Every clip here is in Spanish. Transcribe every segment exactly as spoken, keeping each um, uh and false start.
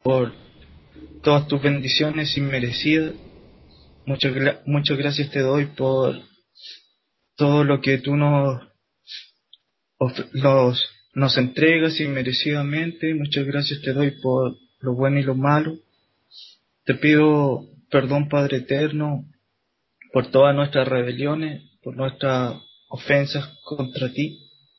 por todas tus bendiciones inmerecidas. Muchas, muchas gracias te doy por todo lo que tú nos, los, nos entregas inmerecidamente. Muchas gracias te doy por lo bueno y lo malo. Te pido perdón, Padre eterno, por todas nuestras rebeliones, por nuestras ofensas contra ti.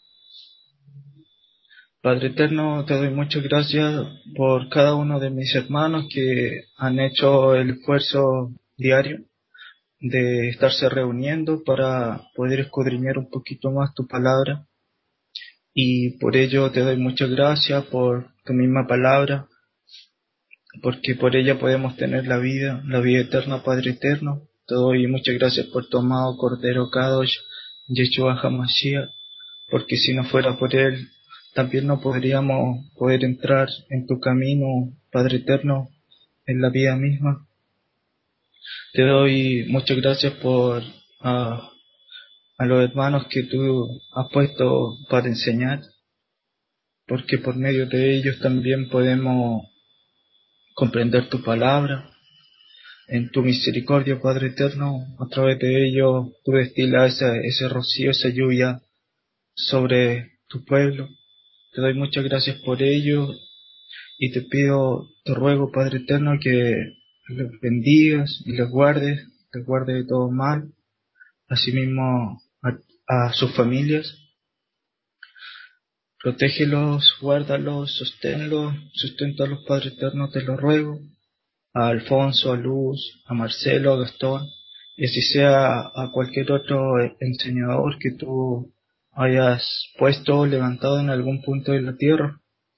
Padre eterno, te doy muchas gracias por cada uno de mis hermanos que han hecho el esfuerzo diario de estarse reuniendo para poder escudriñar un poquito más tu palabra. Y por ello te doy muchas gracias por tu misma palabra, porque por ella podemos tener la vida, la vida eterna, Padre eterno. Te doy muchas gracias por tu amado Cordero Kadosh, Yeshua HaMashiach, porque si no fuera por él, también no podríamos poder entrar en tu camino, Padre eterno, en la vida misma. Te doy muchas gracias por uh, a los hermanos que tú has puesto para enseñar, porque por medio de ellos también podemos comprender tu palabra. En tu misericordia, Padre eterno, a través de ellos tú destilas ese, ese rocío, esa lluvia sobre tu pueblo. Te doy muchas gracias por ello y te pido, te ruego, Padre eterno, que los bendigas y los guardes, los guardes de todo mal, asimismo a, a sus familias. Protégelos, guárdalos, sosténlos, susténtalos, Padre eterno, te lo ruego. A Alfonso, a Luz, a Marcelo, a Gastón, y así sea a cualquier otro enseñador que tú hayas puesto o levantado en algún punto de la tierra.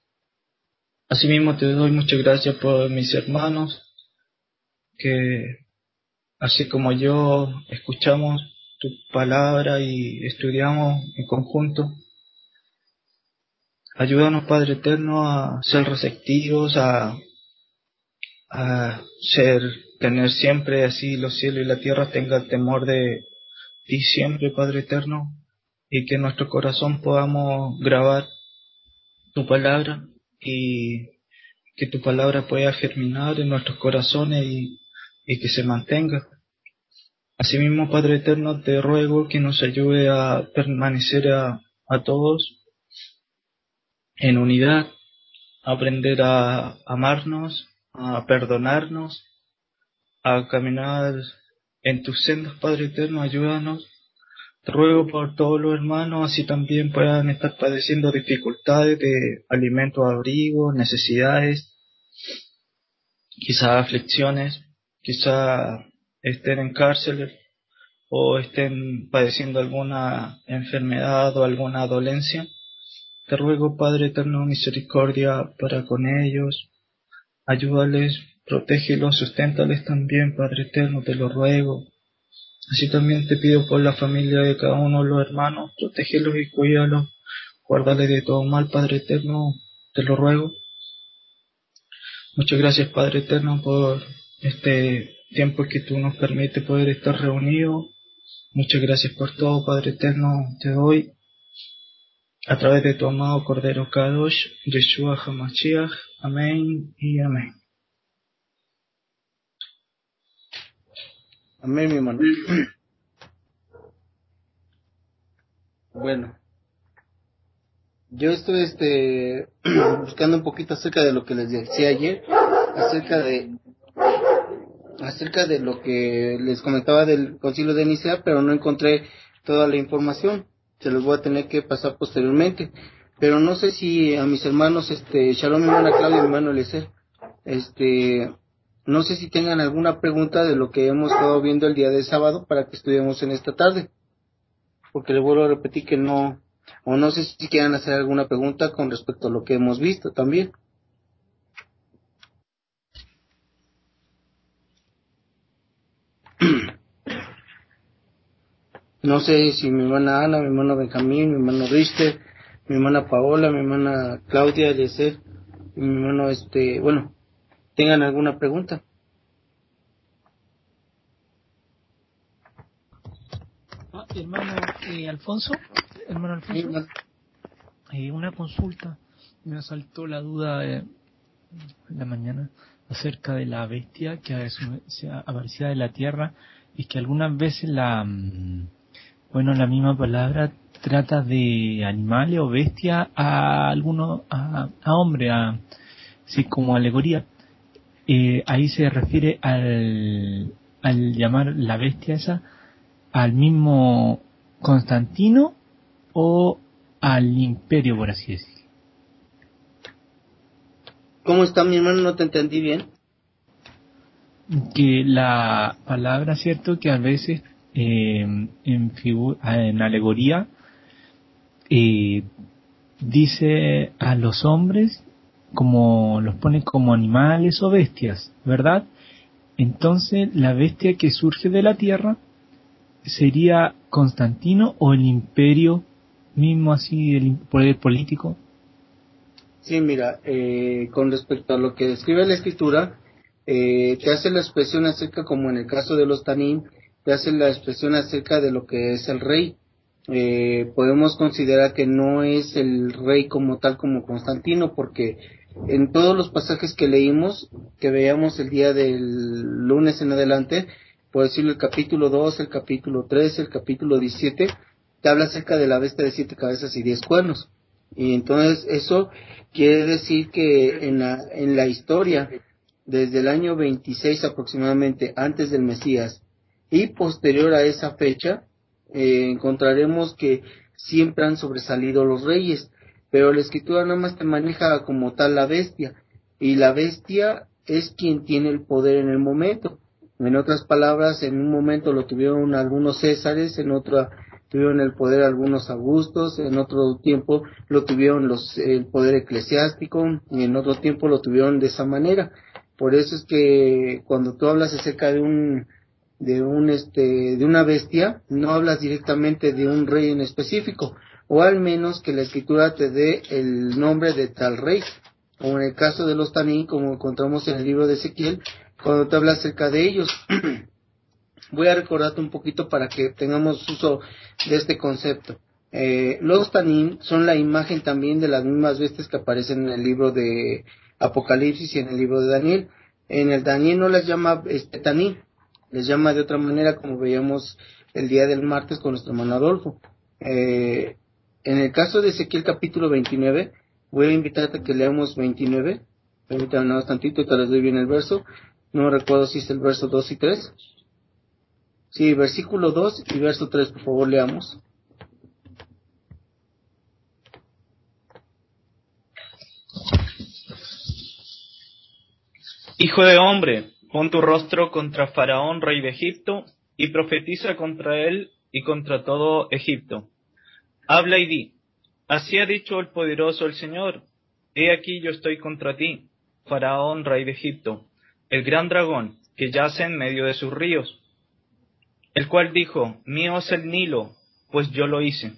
Asimismo te doy muchas gracias por mis hermanos, que así como yo escuchamos tu palabra y estudiamos en conjunto. Ayúdanos, Padre eterno, a ser receptivos, a, a ser, tener siempre así los cielos y la tierra tengan temor de ti siempre, Padre eterno, y que en nuestro corazón podamos grabar tu palabra y que tu palabra pueda germinar en nuestros corazones y, y que se mantenga. Asimismo, Padre eterno, te ruego que nos ayude a permanecer a, a todos en unidad, a aprender a amarnos, a perdonarnos, a caminar en tus sendas, Padre eterno. Ayúdanos. Te ruego por todos los hermanos, así también puedan estar padeciendo dificultades de alimento, abrigo, necesidades, quizás aflicciones, quizás estén en cárceles o estén padeciendo alguna enfermedad o alguna dolencia. Te ruego, Padre eterno, misericordia para con ellos. Ayúdales, protégelos, susténtales también, Padre eterno, te lo ruego. Así también te pido por la familia de cada uno de los hermanos, protégelos y cuídalos, guárdales de todo mal, Padre eterno, te lo ruego. Muchas gracias, Padre eterno, por este tiempo que tú nos permites poder estar reunidos. Muchas gracias por todo, Padre eterno, te doy a través de tu amado Cordero Kadosh, Yeshua HaMashiach. Amén y amén. Amén, mi hermano. Bueno, yo estoy este, buscando un poquito acerca de lo que les decía ayer, acerca de acerca de lo que les comentaba del Concilio de Nicea, pero no encontré toda la información. Se los voy a tener que pasar posteriormente. Pero no sé si a mis hermanos, este, Shalom, mi hermana Claudia y mi hermano Eliezer, este, no sé si tengan alguna pregunta de lo que hemos estado viendo el día de sábado para que estudiemos en esta tarde. Porque les vuelvo a repetir que no, o no sé si quieran hacer alguna pregunta con respecto a lo que hemos visto también. No sé si mi hermana Ana, mi hermano Benjamín, mi hermano Richter, mi hermana Paola, mi hermana Claudia, Eliezer, mi hermano, este, bueno, tengan alguna pregunta. Ah, hermano eh, Alfonso, hermano Sí, Alfonso, hermano. eh, una consulta. Me asaltó la duda. Eh, en la mañana acerca de la bestia que asu- se aparecía de la tierra y que algunas veces la, mm, bueno, la misma palabra trata de animales o bestia a algunos, a, a hombre, a, sí, como alegoría. Eh, ahí se refiere al, al llamar la bestia esa al mismo Constantino o al imperio, por así decirlo. ¿Cómo está mi hermano? No te entendí bien. Que la palabra, cierto, que a veces eh, en, figu- en alegoría eh, dice a los hombres como los pone como animales o bestias, ¿verdad? Entonces la bestia que surge de la tierra sería Constantino o el imperio mismo, así el poder político. Sí, mira, eh, con respecto a lo que describe la escritura, eh, te hace la expresión acerca, como en el caso de los Tanín, te hace la expresión acerca de lo que es el rey. Eh, podemos considerar que no es el rey como tal como Constantino, porque en todos los pasajes que leímos, que veíamos el día del lunes en adelante, por decirlo el capítulo dos, el capítulo tres, el capítulo diecisiete, te habla acerca de la bestia de siete cabezas y diez cuernos. Y entonces eso quiere decir que en la, en la historia, desde el año veintiséis aproximadamente antes del Mesías y posterior a esa fecha, eh, encontraremos que siempre han sobresalido los reyes, pero la escritura nada más te maneja como tal la bestia, y la bestia es quien tiene el poder en el momento. En otras palabras, en un momento lo tuvieron algunos césares, en otra tuvieron el poder algunos augustos, en otro tiempo lo tuvieron los el poder eclesiástico, y en otro tiempo lo tuvieron de esa manera. Por eso es que cuando tú hablas acerca de un de un este de una bestia, no hablas directamente de un rey en específico, o al menos que la escritura te dé el nombre de tal rey, como en el caso de los Tanín, como encontramos en el libro de Ezequiel, cuando te habla acerca de ellos. Voy a recordarte un poquito para que tengamos uso de este concepto. Eh, los Tanín son la imagen también de las mismas bestias que aparecen en el libro de Apocalipsis y en el libro de Daniel. En el Daniel no las llama este, Tanín, les llama de otra manera, como veíamos el día del martes con nuestro hermano Adolfo. Eh, en el caso de Ezequiel capítulo veintinueve, voy a invitarte a que leamos veintinueve. Permítame nada más tantito, te les doy bien el verso. No recuerdo si es el verso dos y tres. Sí, versículo dos y verso tres, por favor, leamos. Hijo de hombre, pon tu rostro contra Faraón, rey de Egipto, y profetiza contra él y contra todo Egipto. Habla y di, así ha dicho el poderoso el Señor, he aquí yo estoy contra ti, Faraón, rey de Egipto, el gran dragón, que yace en medio de sus ríos, el cual dijo, mío es el Nilo, pues yo lo hice.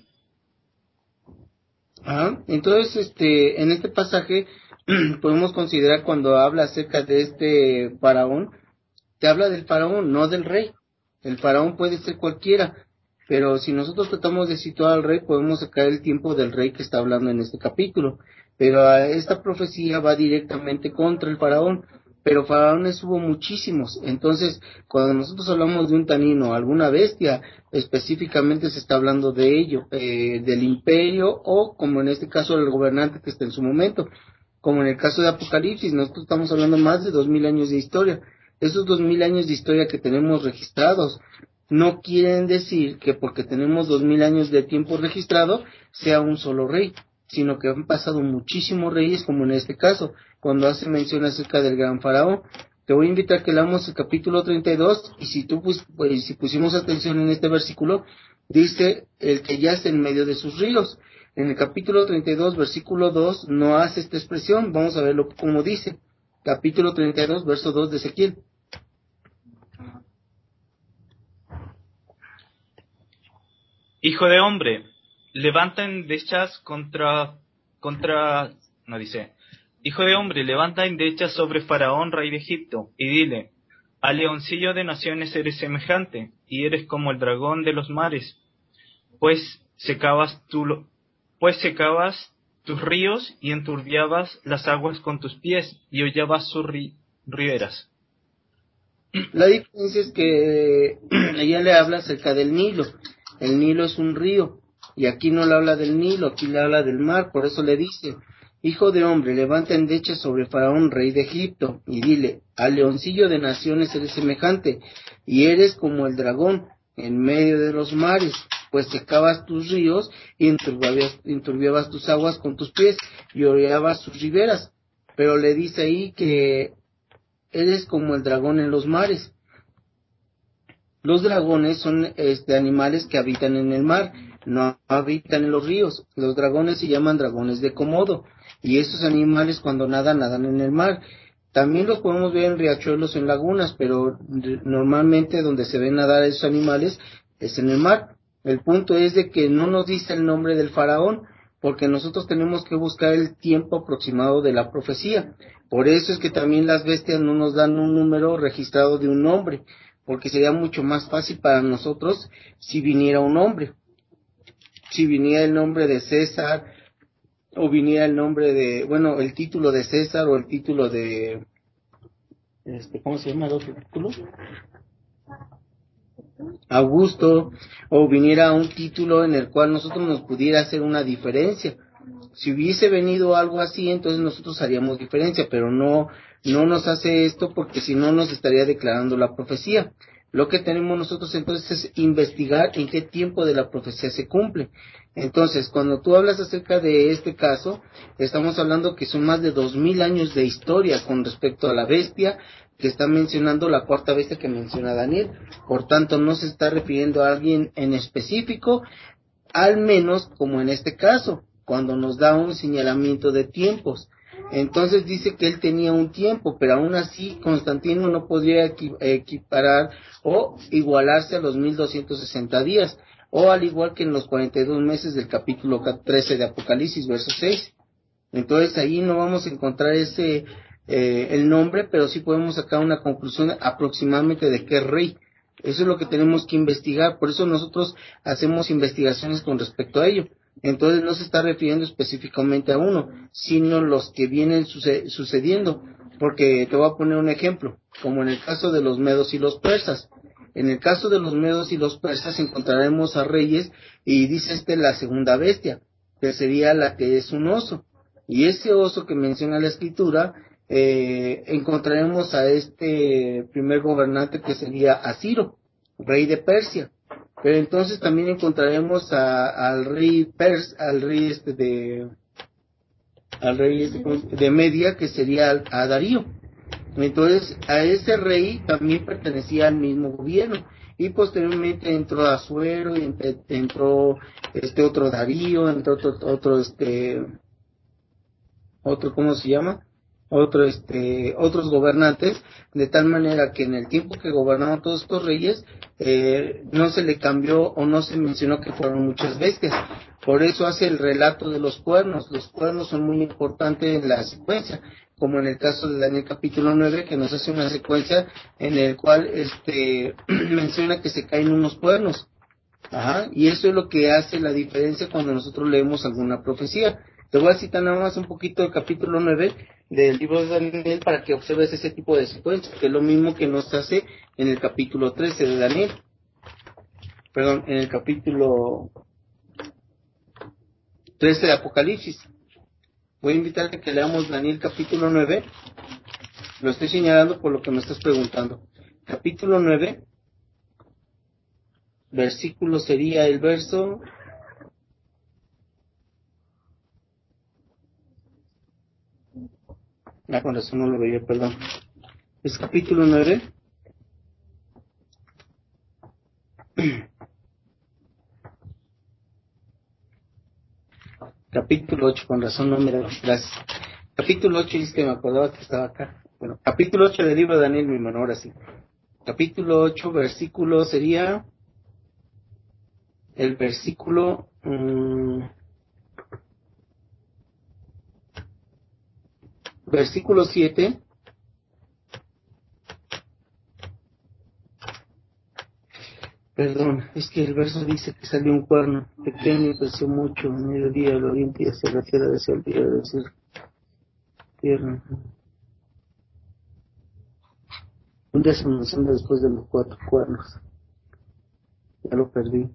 Ah, entonces, este, en este pasaje podemos considerar cuando habla acerca de este faraón, te habla del faraón, no del rey. El faraón puede ser cualquiera, pero si nosotros tratamos de situar al rey, podemos sacar el tiempo del rey que está hablando en este capítulo. Pero a esta profecía va directamente contra el faraón, pero faraones hubo muchísimos. Entonces, cuando nosotros hablamos de un tanino, alguna bestia, específicamente se está hablando de ello, eh, del imperio, o como en este caso el gobernante que está en su momento. Como en el caso de Apocalipsis, nosotros estamos hablando más de dos mil años de historia. Esos dos mil años de historia que tenemos registrados no quieren decir que porque tenemos dos mil años de tiempo registrado sea un solo rey, sino que han pasado muchísimos reyes, como en este caso, cuando hace mención acerca del gran faraón. Te voy a invitar a que leamos el capítulo treinta y dos, y si tú pues, pues, si pusimos atención en este versículo, dice el que yace en medio de sus ríos. En el capítulo treinta y dos, versículo dos, no hace esta expresión. Vamos a verlo como dice. Capítulo treinta y dos, verso dos de Ezequiel. Hijo de hombre, levanta endechas contra, contra, no dice, hijo de hombre, levanta endechas sobre Faraón, rey de Egipto, y dile, al leoncillo de naciones eres semejante, y eres como el dragón de los mares, pues secabas tú, lo- pues secabas tus ríos y enturbiabas las aguas con tus pies y hollabas sus ri- riberas. La diferencia es que ella le habla acerca del Nilo. El Nilo es un río, y aquí no le habla del Nilo, aquí le habla del mar. Por eso le dice: hijo de hombre, levanta endecha sobre Faraón, rey de Egipto, y dile: al leoncillo de naciones eres semejante, y eres como el dragón en medio de los mares, pues secabas tus ríos y enturbiabas, enturbiabas tus aguas con tus pies, y hollabas sus riberas. Pero le dice ahí que eres como el dragón en los mares. Los dragones son este, animales que habitan en el mar, no habitan en los ríos. Los dragones se llaman dragones de Komodo, y estos animales cuando nadan, nadan en el mar. También los podemos ver en riachuelos, en lagunas, pero de, normalmente donde se ven nadar esos animales es en el mar. El punto es de que no nos dice el nombre del faraón, porque nosotros tenemos que buscar el tiempo aproximado de la profecía. Por eso es que también las bestias no nos dan un número registrado de un nombre, porque sería mucho más fácil para nosotros si viniera un nombre. Si viniera el nombre de César, o viniera el nombre de, bueno, el título de César, o el título de, este, ¿cómo se llama el otro título? Augusto, o viniera un título en el cual nosotros nos pudiera hacer una diferencia. Si hubiese venido algo así, entonces nosotros haríamos diferencia, pero no, no nos hace esto, porque si no nos estaría declarando la profecía. Lo que tenemos nosotros entonces es investigar en qué tiempo de la profecía se cumple. Entonces, cuando tú hablas acerca de este caso, estamos hablando que son más de dos mil años de historia con respecto a la bestia que está mencionando, la cuarta bestia que menciona Daniel. Por tanto, no se está refiriendo a alguien en específico, al menos como en este caso, cuando nos da un señalamiento de tiempos. Entonces dice que él tenía un tiempo, pero aún así Constantino no podría equiparar o igualarse a los mil doscientos sesenta días, o al igual que en los cuarenta y dos meses del capítulo trece de Apocalipsis, verso seis. Entonces ahí no vamos a encontrar ese eh, el nombre, pero sí podemos sacar una conclusión aproximadamente de qué rey. Eso es lo que tenemos que investigar. Por eso nosotros hacemos investigaciones con respecto a ello. Entonces no se está refiriendo específicamente a uno, sino los que vienen suce- sucediendo. Porque te voy a poner un ejemplo, como en el caso de los medos y los persas. En el caso de los medos y los persas encontraremos a reyes, y dice este la segunda bestia, que sería la que es un oso. Y ese oso que menciona la escritura, eh, encontraremos a este primer gobernante, que sería Asiro, rey de Persia. Pero entonces también encontraremos a, al rey pers, al rey este de, al rey este de Media, que sería a Darío. Entonces a ese rey también pertenecía al mismo gobierno, y posteriormente entró Asuero, y entró este otro Darío, entró otro, otro este otro, ¿cómo se llama? Otro, este, otros gobernantes, de tal manera que en el tiempo que gobernaron todos estos reyes, eh, no se le cambió o no se mencionó que fueron muchas bestias. Por eso hace el relato de los cuernos. Los cuernos son muy importantes en la secuencia, como en el caso de Daniel capítulo nueve, que nos hace una secuencia en el cual este menciona que se caen unos cuernos. Ajá, y eso es lo que hace la diferencia cuando nosotros leemos alguna profecía. Te voy a citar nada más un poquito del capítulo nueve del libro de Daniel para que observes ese tipo de secuencia, que es lo mismo que nos hace en el capítulo trece de Daniel. Perdón, en el capítulo trece de Apocalipsis. Voy a invitarte a que leamos Daniel capítulo nueve. Lo estoy señalando por lo que me estás preguntando. Capítulo nueve, versículo sería el verso... Ah, con razón no lo veía, perdón. Es capítulo nueve. Capítulo ocho, con razón no me da gracias. Capítulo ocho, dice que me acordaba que estaba acá. Bueno, capítulo ocho del libro de Daniel, mi hermano, ahora sí. Capítulo ocho, versículo sería el versículo... Mmm, versículo siete. Perdón, es que el verso dice que salió un cuerno pequeño y creció mucho, en mediodía al oriente y hacia la tierra, hacia el día, decir tierra. Un día se menciona después de los cuatro cuernos. Ya lo perdí.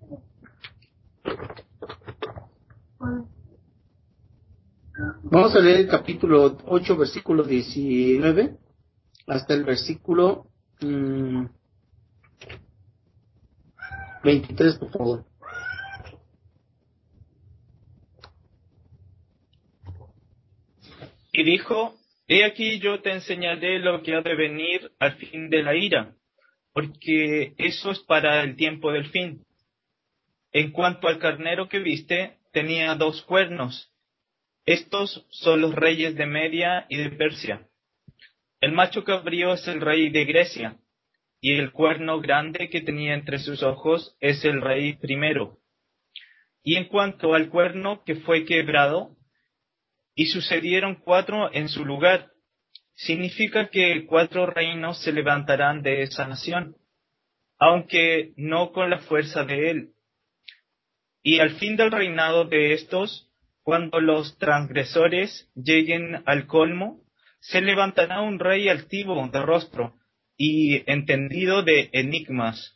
Vamos a leer el capítulo ocho, versículo diecinueve, hasta el versículo mmm, veintitrés, por favor. Y dijo: He aquí yo te enseñaré lo que ha de venir al fin de la ira, porque eso es para el tiempo del fin. En cuanto al carnero que viste, tenía dos cuernos. Estos son los reyes de Media y de Persia. El macho cabrío es el rey de Grecia, y el cuerno grande que tenía entre sus ojos es el rey primero. Y en cuanto al cuerno que fue quebrado, y sucedieron cuatro en su lugar, significa que cuatro reinos se levantarán de esa nación, aunque no con la fuerza de él. Y al fin del reinado de estos, cuando los transgresores lleguen al colmo, se levantará un rey altivo de rostro y entendido de enigmas.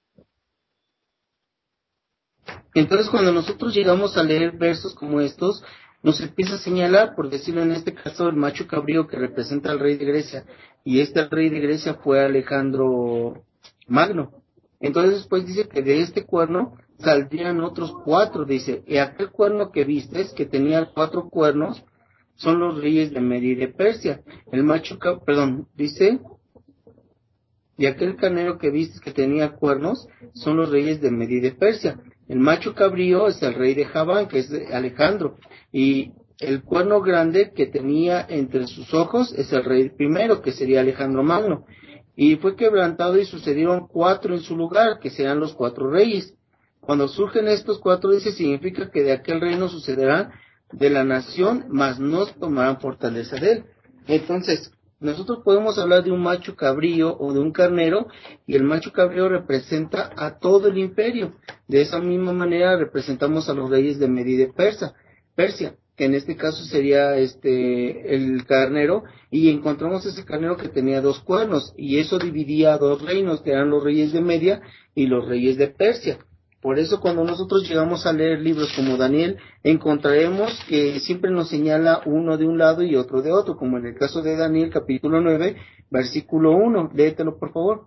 Entonces, cuando nosotros llegamos a leer versos como estos, nos empieza a señalar, por decirlo en este caso, el macho cabrío que representa al rey de Grecia, y este rey de Grecia fue Alejandro Magno. Entonces después dice que de este cuerno saldrían otros cuatro, dice, y aquel cuerno que vistes, que tenía cuatro cuernos, son los reyes de Media y de Persia. El macho, perdón, dice, y aquel carnero que vistes que tenía cuernos, son los reyes de Media y de Persia. El macho cabrío es el rey de Javán, que es Alejandro, y el cuerno grande que tenía entre sus ojos es el rey primero, que sería Alejandro Magno. Y fue quebrantado y sucedieron cuatro en su lugar, que serán los cuatro reyes. Cuando surgen estos cuatro, dice, significa que de aquel reino sucederán de la nación, mas no tomarán fortaleza de él. Entonces, nosotros podemos hablar de un macho cabrío o de un carnero, y el macho cabrío representa a todo el imperio. De esa misma manera representamos a los reyes de Media y de Persia, Persia, que en este caso sería este el carnero, y encontramos ese carnero que tenía dos cuernos, y eso dividía a dos reinos, que eran los reyes de Media y los reyes de Persia. Por eso cuando nosotros llegamos a leer libros como Daniel, encontraremos que siempre nos señala uno de un lado y otro de otro, como en el caso de Daniel capítulo nueve, versículo uno. Léetelo, por favor.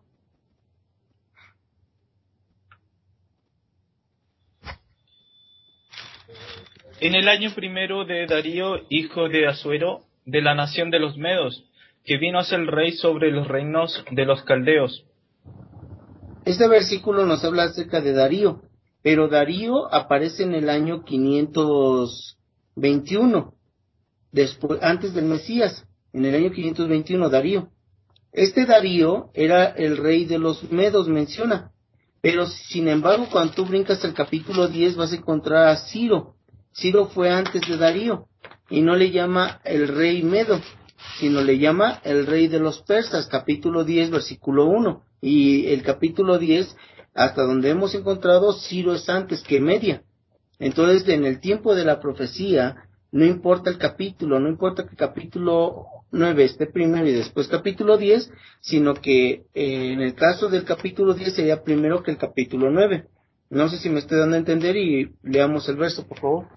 En el año primero de Darío, hijo de Asuero, de la nación de los Medos, que vino a ser rey sobre los reinos de los caldeos. Este versículo nos habla acerca de Darío, pero Darío aparece en el año quinientos veintiuno, después, antes del Mesías, en el año quinientos veintiuno, Darío. Este Darío era el rey de los Medos, menciona, pero sin embargo, cuando tú brincas el capítulo diez vas a encontrar a Ciro. Ciro fue antes de Darío, y no le llama el rey Medo, sino le llama el rey de los persas, capítulo diez, versículo uno. Y el capítulo diez, hasta donde hemos encontrado, Ciro es antes que Media. Entonces, en el tiempo de la profecía, no importa el capítulo, no importa que el capítulo nueve esté primero y después capítulo diez, sino que eh, en el caso del capítulo diez sería primero que el capítulo nueve. No sé si me estoy dando a entender, y leamos el verso, por favor.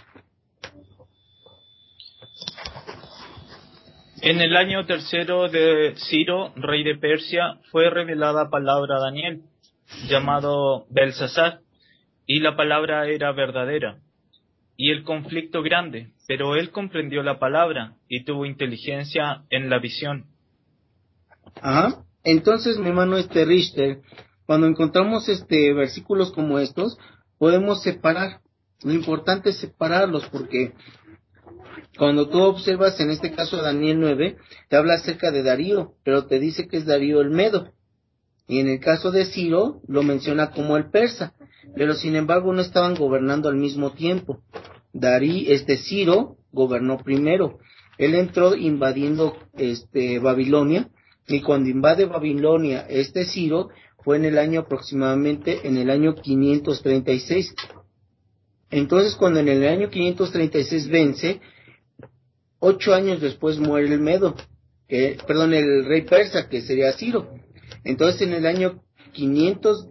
En el año tercero de Ciro, rey de Persia, fue revelada palabra a Daniel, llamado Belsasar, y la palabra era verdadera, y el conflicto grande, pero él comprendió la palabra, y tuvo inteligencia en la visión. Ajá. Entonces, mi hermano este Richter, cuando encontramos este versículos como estos, podemos separar. Lo importante es separarlos, porque cuando tú observas en este caso Daniel nueve, te habla acerca de Darío, pero te dice que es Darío el Medo. Y en el caso de Ciro, lo menciona como el persa, pero sin embargo no estaban gobernando al mismo tiempo. Darí, este Ciro gobernó primero. Él entró invadiendo este Babilonia, y cuando invade Babilonia este Ciro, fue en el año aproximadamente, en el año quinientos treinta y seis. Entonces, cuando en el año quinientos treinta y seis vence, ocho años después muere el Medo, que, perdón, el rey persa, que sería Ciro. Entonces, en el año quinientos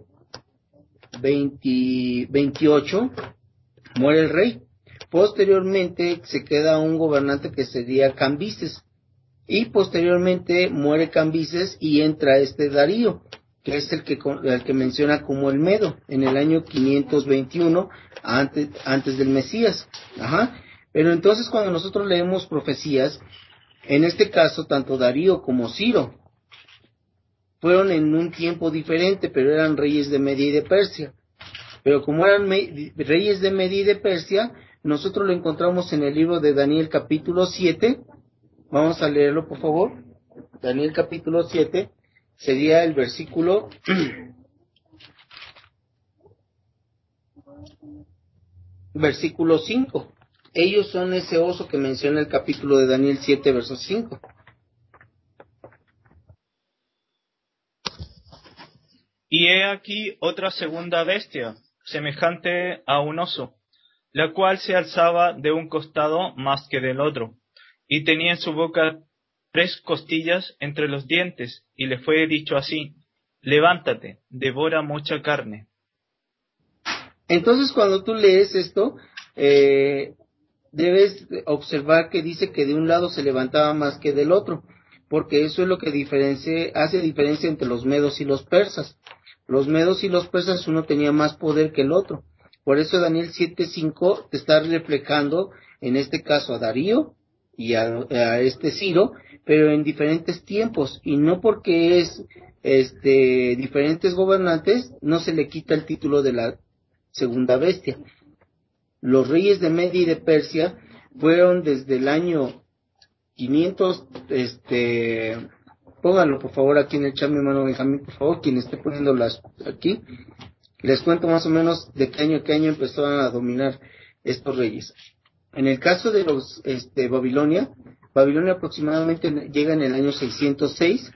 veintiocho muere el rey. Posteriormente se queda un gobernante que sería Cambises, y posteriormente muere Cambises y entra este Darío, que es el que el que menciona como el Medo, en el año quinientos veintiuno antes antes del Mesías. Ajá. Pero entonces, cuando nosotros leemos profecías, en este caso tanto Darío como Ciro fueron en un tiempo diferente, pero eran reyes de Media y de Persia. Pero como eran me- reyes de Media y de Persia, nosotros lo encontramos en el libro de Daniel capítulo siete. Vamos a leerlo, por favor. Daniel capítulo siete, sería el versículo versículo cinco. Ellos son ese oso que menciona el capítulo de Daniel siete, verso cinco. Y he aquí otra segunda bestia, semejante a un oso, la cual se alzaba de un costado más que del otro, y tenía en su boca tres costillas entre los dientes, y le fue dicho así: levántate, devora mucha carne. Entonces, cuando tú lees esto, eh, debes observar que dice que de un lado se levantaba más que del otro, porque eso es lo que diferencia, hace diferencia entre los medos y los persas. Los medos y los persas, uno tenía más poder que el otro. Por eso Daniel siete cinco te está reflejando, en este caso, a Darío y a, a este Ciro, pero en diferentes tiempos, y no porque es este diferentes gobernantes, no se le quita el título de la segunda bestia. Los reyes de Media y de Persia fueron desde el año quinientos, este, pónganlo por favor aquí en el chat, mi hermano Benjamín, por favor, quien esté poniéndolas aquí, les cuento más o menos de qué año a qué año empezaron a dominar estos reyes. En el caso de los, este, Babilonia, Babilonia aproximadamente llega en el año seiscientos seis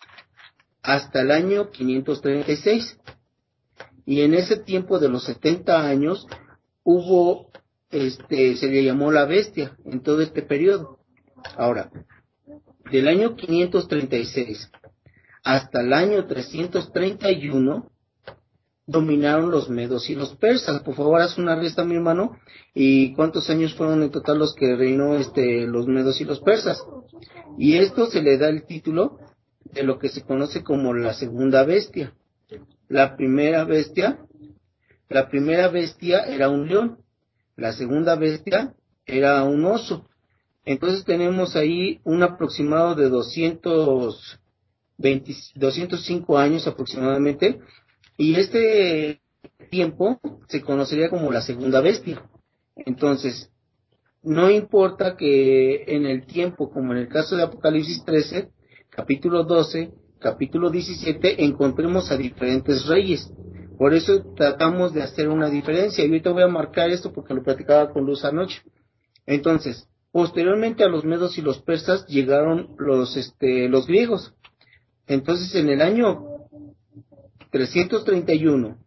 hasta el año quinientos treinta y seis, y en ese tiempo de los setenta años hubo, este, se le llamó la bestia en todo este periodo. Ahora, del año quinientos treinta y seis hasta el año trescientos treinta y uno dominaron los medos y los persas. Por favor, haz una resta, mi hermano, y cuántos años fueron en total los que reinó este los medos y los persas. Y esto se le da el título de lo que se conoce como la segunda bestia. La primera bestia, la primera bestia era un león, la segunda bestia era un oso. Entonces tenemos ahí un aproximado de doscientos veinte, doscientos cinco años aproximadamente, y este tiempo se conocería como la segunda bestia. Entonces, no importa que en el tiempo, como en el caso de Apocalipsis trece, capítulo doce, capítulo diecisiete, encontremos a diferentes reyes. Por eso tratamos de hacer una diferencia, y ahorita voy a marcar esto porque lo platicaba con Luz anoche. Entonces, posteriormente a los medos y los persas llegaron los, este, los griegos. Entonces, en el año trescientos treinta y uno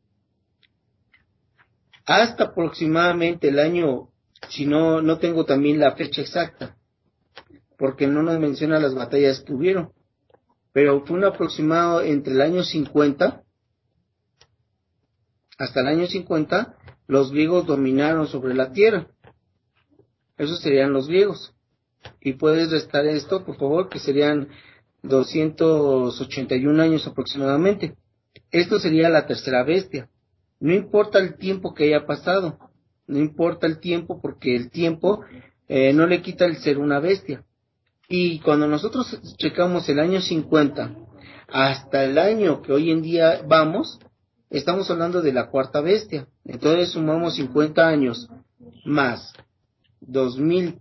hasta aproximadamente el año, si no, no tengo también la fecha exacta, porque no nos menciona las batallas que hubieron, pero fue un aproximado entre el año cincuenta, hasta el año cincuenta, los griegos dominaron sobre la tierra. Esos serían los griegos. Y puedes restar esto, por favor, que serían doscientos ochenta y un años aproximadamente. Esto sería la tercera bestia. No importa el tiempo que haya pasado, no importa el tiempo, porque el tiempo eh, no le quita el ser una bestia. Y cuando nosotros checamos el año cincuenta hasta el año que hoy en día vamos, estamos hablando de la cuarta bestia. Entonces sumamos cincuenta años más dos mil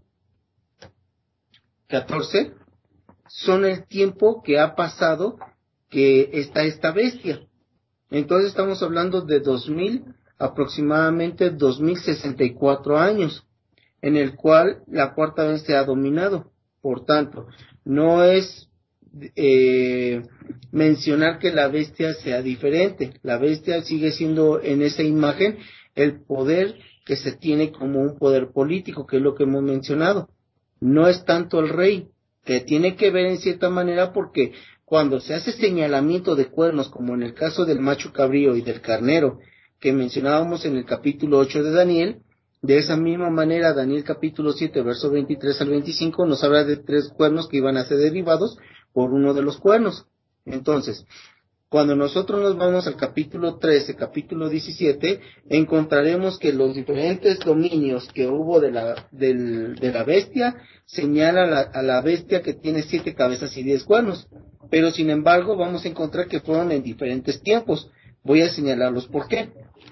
catorce, son el tiempo que ha pasado que está esta bestia. Entonces estamos hablando de dos mil, aproximadamente dos mil sesenta y cuatro años, en el cual la cuarta bestia ha dominado. Por tanto, no es eh, mencionar que la bestia sea diferente. La bestia sigue siendo en esa imagen el poder que se tiene como un poder político, que es lo que hemos mencionado. No es tanto el rey, que tiene que ver en cierta manera, porque cuando se hace señalamiento de cuernos, como en el caso del macho cabrío y del carnero, que mencionábamos en el capítulo ocho de Daniel, de esa misma manera Daniel capítulo siete, verso veintitrés al veinticinco, nos habla de tres cuernos que iban a ser derivados por uno de los cuernos. Entonces, cuando nosotros nos vamos al capítulo trece, capítulo diecisiete, encontraremos que los diferentes dominios que hubo de la, del, de la bestia señalan a la, a la bestia que tiene siete cabezas y diez cuernos. Pero sin embargo vamos a encontrar que fueron en diferentes tiempos. Voy a señalarlos por qué.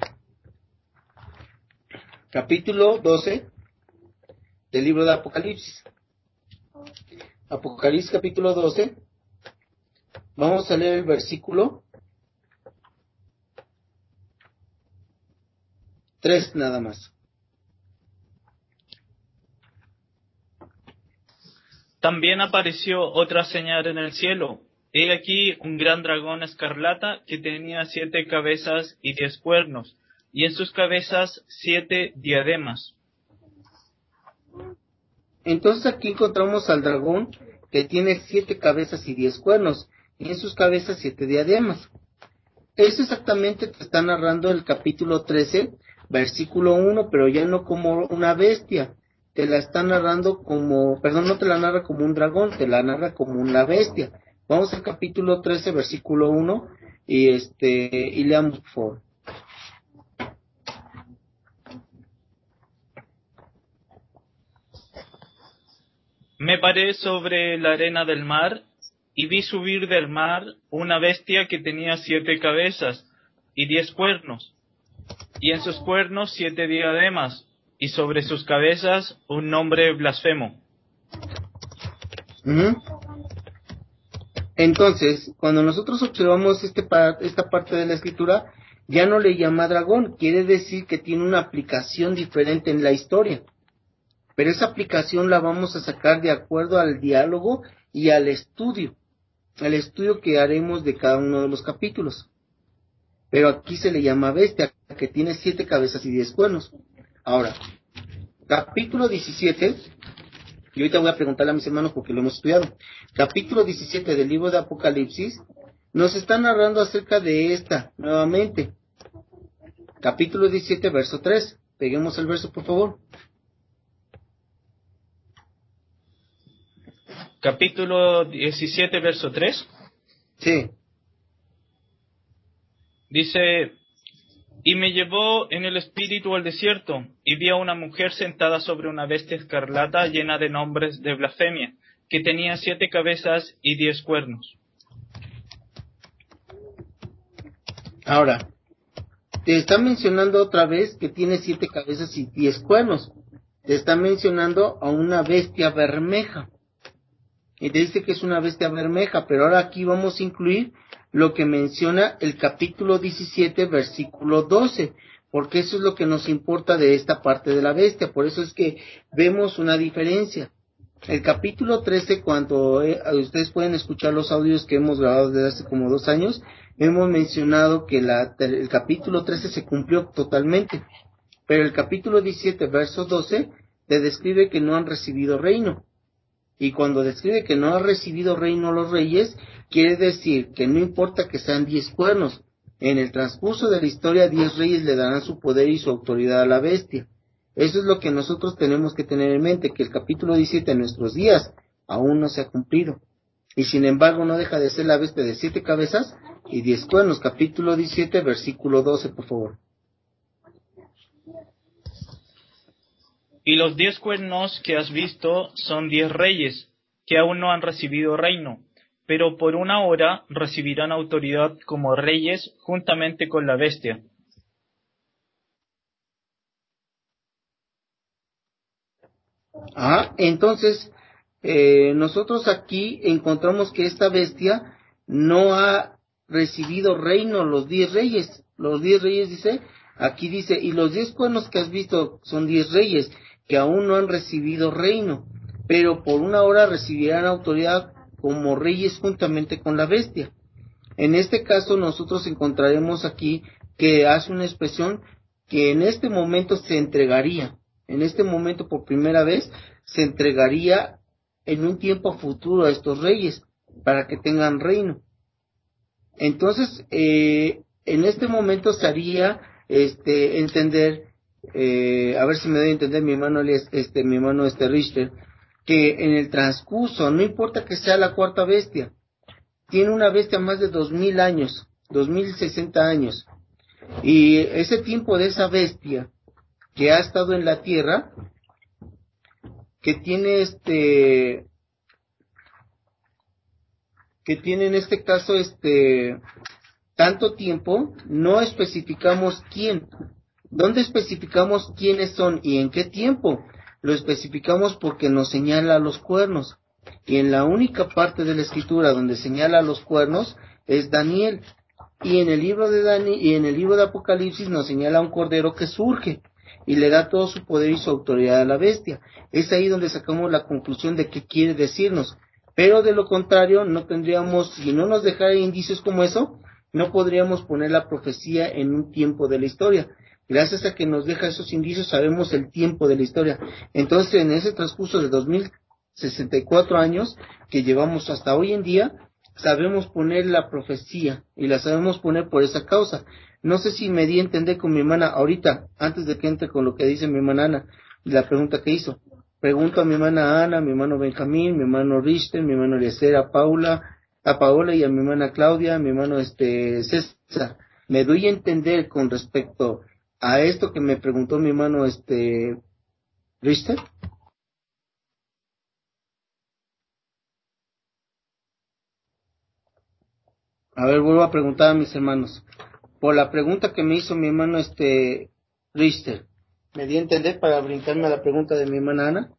Capítulo doce del libro de Apocalipsis. Apocalipsis capítulo doce. Vamos a leer el versículo tres nada más. También apareció otra señal en el cielo. He aquí un gran dragón escarlata que tenía siete cabezas y diez cuernos, y en sus cabezas siete diademas. Entonces aquí encontramos al dragón que tiene siete cabezas y diez cuernos, y en sus cabezas siete diademas. Eso exactamente te está narrando el capítulo trece, versículo uno, pero ya no como una bestia. Te la está narrando como, perdón, no te la narra como un dragón, te la narra como una bestia. Vamos al capítulo trece, versículo uno, y este, y leamos por favor. Me paré sobre la arena del mar, y vi subir del mar una bestia que tenía siete cabezas y diez cuernos, y en sus cuernos siete diademas, y sobre sus cabezas un nombre blasfemo. Uh-huh. Entonces, cuando nosotros observamos este par- esta parte de la escritura, ya no le llama dragón, quiere decir que tiene una aplicación diferente en la historia. Pero esa aplicación la vamos a sacar de acuerdo al diálogo y al estudio, al estudio que haremos de cada uno de los capítulos. Pero aquí se le llama bestia, que tiene siete cabezas y diez cuernos. Ahora, capítulo diecisiete, y ahorita voy a preguntarle a mis hermanos porque lo hemos estudiado. Capítulo diecisiete del libro de Apocalipsis nos está narrando acerca de esta nuevamente. Capítulo diecisiete, verso tres. Peguemos el verso, por favor. Capítulo diecisiete, verso tres. Sí. Dice: y me llevó en el espíritu al desierto, y vi a una mujer sentada sobre una bestia escarlata llena de nombres de blasfemia, que tenía siete cabezas y diez cuernos. Ahora, te está mencionando otra vez que tiene siete cabezas y diez cuernos. Te está mencionando a una bestia bermeja. Y te dice que es una bestia bermeja, pero ahora aquí vamos a incluir lo que menciona el capítulo diecisiete, versículo doce, porque eso es lo que nos importa de esta parte de la bestia. Por eso es que vemos una diferencia. El capítulo trece, cuando eh, ustedes pueden escuchar los audios que hemos grabado desde hace como dos años, hemos mencionado que la, el capítulo trece se cumplió totalmente, pero el capítulo diecisiete, verso doce, te describe que no han recibido reino. Y cuando describe que no han recibido reino los reyes, quiere decir que no importa que sean diez cuernos, en el transcurso de la historia diez reyes le darán su poder y su autoridad a la bestia. Eso es lo que nosotros tenemos que tener en mente, que el capítulo diecisiete en nuestros días aún no se ha cumplido. Y sin embargo no deja de ser la bestia de siete cabezas y diez cuernos. Capítulo diecisiete, versículo doce, por favor. Y los diez cuernos que has visto son diez reyes, que aún no han recibido reino, pero por una hora recibirán autoridad como reyes juntamente con la bestia. Ah, entonces, eh, nosotros aquí encontramos que esta bestia no ha recibido reino, los diez reyes. Los diez reyes dice, aquí dice, y los diez cuernos que has visto son diez reyes, que aún no han recibido reino, pero por una hora recibirán autoridad como reyes juntamente con la bestia. En este caso nosotros encontraremos aquí que hace una expresión que en este momento se entregaría, en este momento por primera vez se entregaría en un tiempo futuro a estos reyes para que tengan reino. Entonces, eh, en este momento se haría este, entender, eh, a ver si me doy a entender mi hermano, este, mi hermano este Richter, que en el transcurso, no importa que sea la cuarta bestia, tiene una bestia más de dos mil años, dos mil sesenta años, y ese tiempo de esa bestia que ha estado en la tierra, que tiene este, que tiene en este caso este tanto tiempo, no especificamos quién. ¿Dónde especificamos quiénes son y en qué tiempo? Lo especificamos porque nos señala los cuernos. Y en la única parte de la escritura donde señala los cuernos es Daniel. Y en el libro de Dani, y en el libro de Apocalipsis nos señala un cordero que surge y le da todo su poder y su autoridad a la bestia. Es ahí donde sacamos la conclusión de qué quiere decirnos. Pero de lo contrario, no tendríamos, si no nos dejara indicios como eso, no podríamos poner la profecía en un tiempo de la historia. Gracias a que nos deja esos indicios, sabemos el tiempo de la historia. Entonces, en ese transcurso de dos mil sesenta y cuatro años que llevamos hasta hoy en día, sabemos poner la profecía y la sabemos poner por esa causa. No sé si me di a entender con mi hermana ahorita, antes de que entre con lo que dice mi hermana Ana, la pregunta que hizo. Pregunto a mi hermana Ana, a mi hermano Benjamín, mi hermano Richter, mi hermano Eliezer, a Paula, a Paola y a mi hermana Claudia, a mi hermano este César. Me doy a entender con respecto a esto que me preguntó mi hermano este Richter. A ver, vuelvo a preguntar a mis hermanos. Por la pregunta que me hizo mi hermano este Richter, ¿me di a entender para brincarme a la pregunta de mi hermana Ana?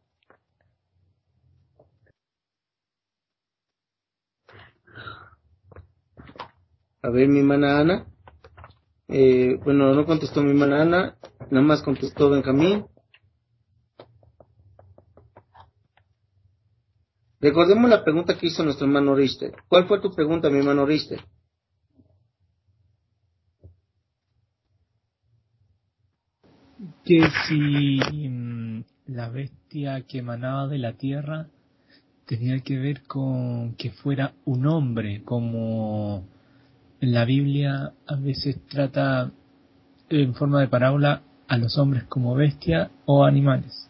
A ver, mi hermana Ana. Eh, bueno, no contestó mi hermana Ana, nada más contestó Benjamín. Recordemos la pregunta que hizo nuestro hermano Richter. ¿Cuál fue tu pregunta, mi hermano Richter? Que si mm, la bestia que emanaba de la tierra tenía que ver con que fuera un hombre, como en la Biblia a veces trata en forma de parábola a los hombres como bestia o animales.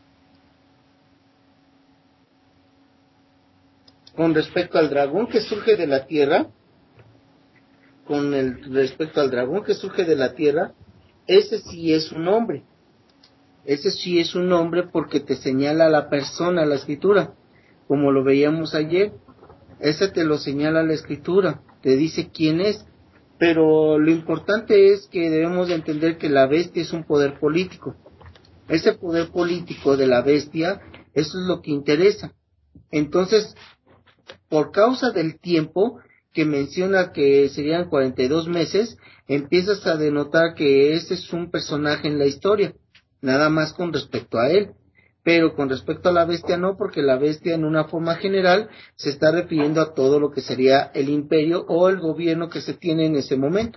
Con respecto al dragón que surge de la tierra, con el respecto al dragón que surge de la tierra, ese sí es un hombre. Ese sí es un hombre porque te señala a la persona, la escritura, como lo veíamos ayer. Ese te lo señala la escritura, te dice quién es. Pero lo importante es que debemos de entender que la bestia es un poder político. Ese poder político de la bestia, eso es lo que interesa. Entonces, por causa del tiempo que menciona que serían cuarenta y dos meses, empiezas a denotar que ese es un personaje en la historia, nada más con respecto a él. Pero con respecto a la bestia no, porque la bestia en una forma general se está refiriendo a todo lo que sería el imperio o el gobierno que se tiene en ese momento.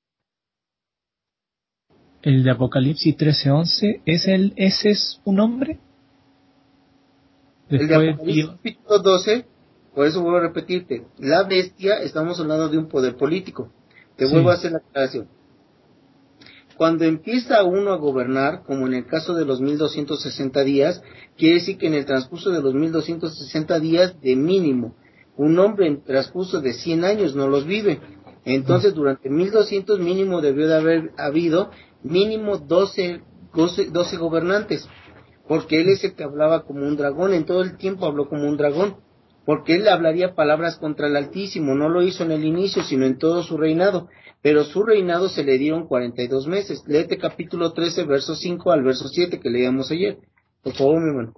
El de Apocalipsis trece once, ¿es el, ese es un hombre? Después, el de Apocalipsis Dios... capítulo doce, por eso vuelvo a repetirte, la bestia, estamos hablando de un poder político. Te sí. vuelvo a hacer la aclaración. Cuando empieza uno a gobernar, como en el caso de los mil doscientos sesenta días, quiere decir que en el transcurso de los mil doscientos sesenta días, de mínimo, un hombre en transcurso de cien años no los vive. Entonces, durante mil doscientos mínimo debió de haber habido mínimo doce, doce, doce gobernantes, porque él es el que hablaba como un dragón, en todo el tiempo habló como un dragón, porque él hablaría palabras contra el Altísimo, no lo hizo en el inicio, sino en todo su reinado. Pero su reinado se le dieron cuarenta y dos meses. Léete capítulo trece, verso cinco al verso siete que leíamos ayer. Por favor, mi hermano.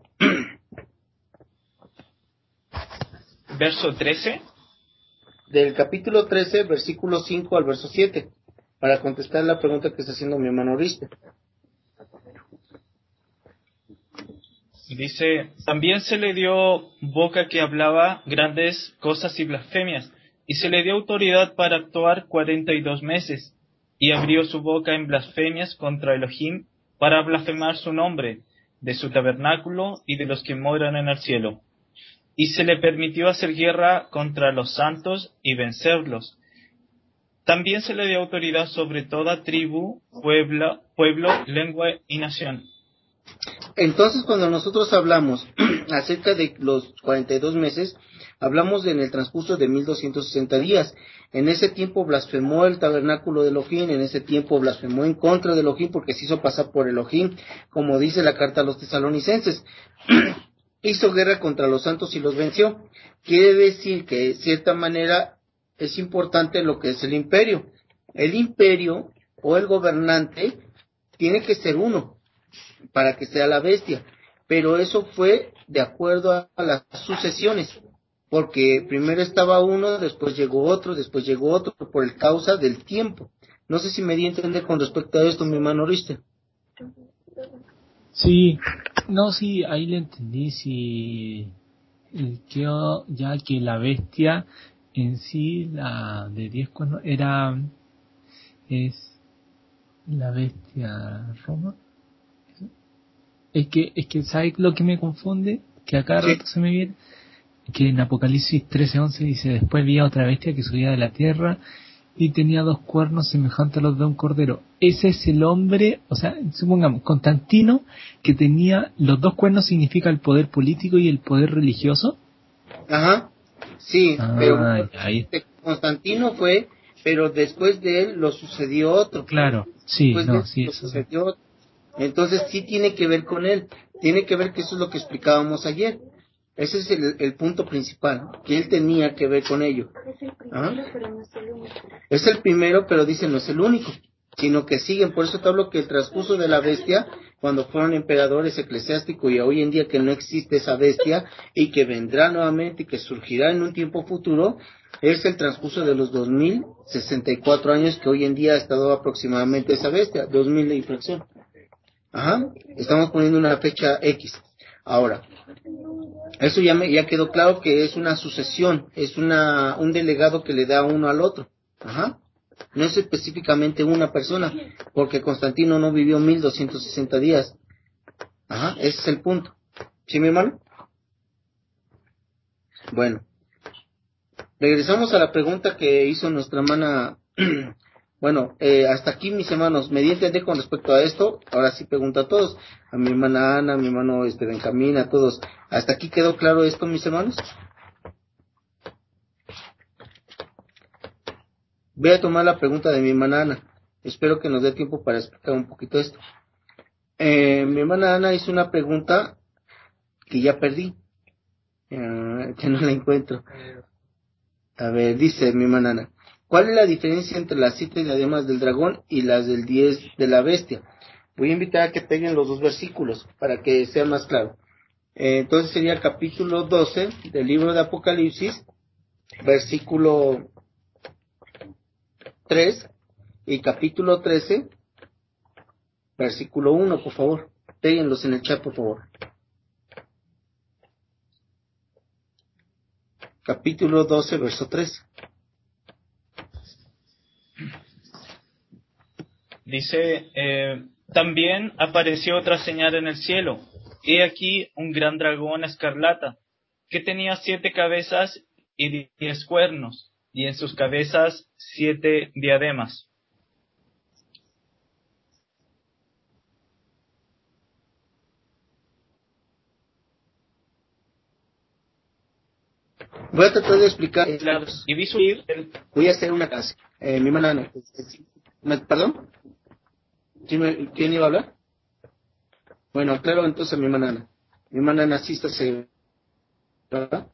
Verso trece. Del capítulo trece, versículo cinco al verso siete. Para contestar la pregunta que está haciendo mi hermano Richter. Dice, también se le dio boca que hablaba grandes cosas y blasfemias, y se le dio autoridad para actuar cuarenta y dos meses, y abrió su boca en blasfemias contra Elohim para blasfemar su nombre, de su tabernáculo y de los que moran en el cielo. Y se le permitió hacer guerra contra los santos y vencerlos. También se le dio autoridad sobre toda tribu, pueblo, pueblo, lengua y nación. Entonces, cuando nosotros hablamos acerca de los cuarenta y dos meses, hablamos de en el transcurso de mil doscientos sesenta días. En ese tiempo blasfemó el tabernáculo de Elohim, en ese tiempo blasfemó en contra de Elohim porque se hizo pasar por Elohim, como dice la carta a los tesalonicenses. Hizo guerra contra los santos y los venció. Quiere decir que, de cierta manera, es importante lo que es el imperio. El imperio o el gobernante tiene que ser uno para que sea la bestia, pero eso fue de acuerdo a, a las sucesiones, porque primero estaba uno, después llegó otro, después llegó otro, por el causa del tiempo. No sé si me di a entender con respecto a esto, mi hermano Oriste. Sí, no, sí, ahí le entendí, sí, eh, quedó ya que la bestia en sí, la de diez cuernos, era, es la bestia Roma. Es que, es que, ¿sabes lo que me confunde? Que a cada Sí. rato se me viene, que en Apocalipsis trece once dice, después vi a otra bestia que subía de la tierra y tenía dos cuernos semejantes a los de un cordero. Ese es el hombre, o sea, supongamos, Constantino, que tenía los dos cuernos, significa el poder político y el poder religioso. Ajá, sí, pero Ah, ahí. Constantino fue, pero después de él lo sucedió otro. Claro, sí, Después de no, él sí, lo eso. sucedió otro. Entonces sí tiene que ver con él, tiene que ver que eso es lo que explicábamos ayer. Ese es el, el punto principal, que él tenía que ver con ello. ¿Ah? Es el primero, pero dice no es el único, sino que siguen. Por eso te hablo que el transcurso de la bestia, cuando fueron emperadores eclesiásticos y hoy en día que no existe esa bestia y que vendrá nuevamente y que surgirá en un tiempo futuro, es el transcurso de los dos mil sesenta y cuatro años que hoy en día ha estado aproximadamente esa bestia, dos mil de infracción. Ajá, estamos poniendo una fecha X. Ahora, eso ya me ya quedó claro que es una sucesión, es una un delegado que le da uno al otro. Ajá. No es específicamente una persona, porque Constantino no vivió mil doscientos sesenta días. Ajá, ese es el punto. ¿Sí, mi hermano? Bueno, regresamos a la pregunta que hizo nuestra hermana. Bueno, eh, hasta aquí, mis hermanos, me di a entender con respecto a esto. Ahora sí pregunto a todos, a mi hermana Ana, a mi hermano este Benjamín, a todos. ¿Hasta aquí quedó claro esto, mis hermanos? Voy a tomar la pregunta de mi hermana Ana. Espero que nos dé tiempo para explicar un poquito esto. Eh, mi hermana Ana hizo una pregunta que ya perdí, eh, que no la encuentro. A ver, dice mi hermana Ana, ¿cuál es la diferencia entre las siete diademas del dragón y las del diez de la bestia? Voy a invitar a que peguen los dos versículos para que sea más claro. Eh, entonces sería capítulo doce del libro de Apocalipsis, versículo tres, y capítulo trece, versículo uno, por favor. Péguenlos en el chat, por favor. Capítulo doce, verso tres. Dice, eh, también apareció otra señal en el cielo. He aquí un gran dragón escarlata, que tenía siete cabezas y diez cuernos, y en sus cabezas siete diademas. Voy a tratar de explicar. Eh, Y vi subir el... Voy a hacer una clase. Eh, mi hermana Ana. ¿Me- ¿Perdón? ¿Quién, me- quién iba a hablar? Bueno, claro, entonces mi hermana Ana. Mi hermana Ana sí está segura, ¿verdad?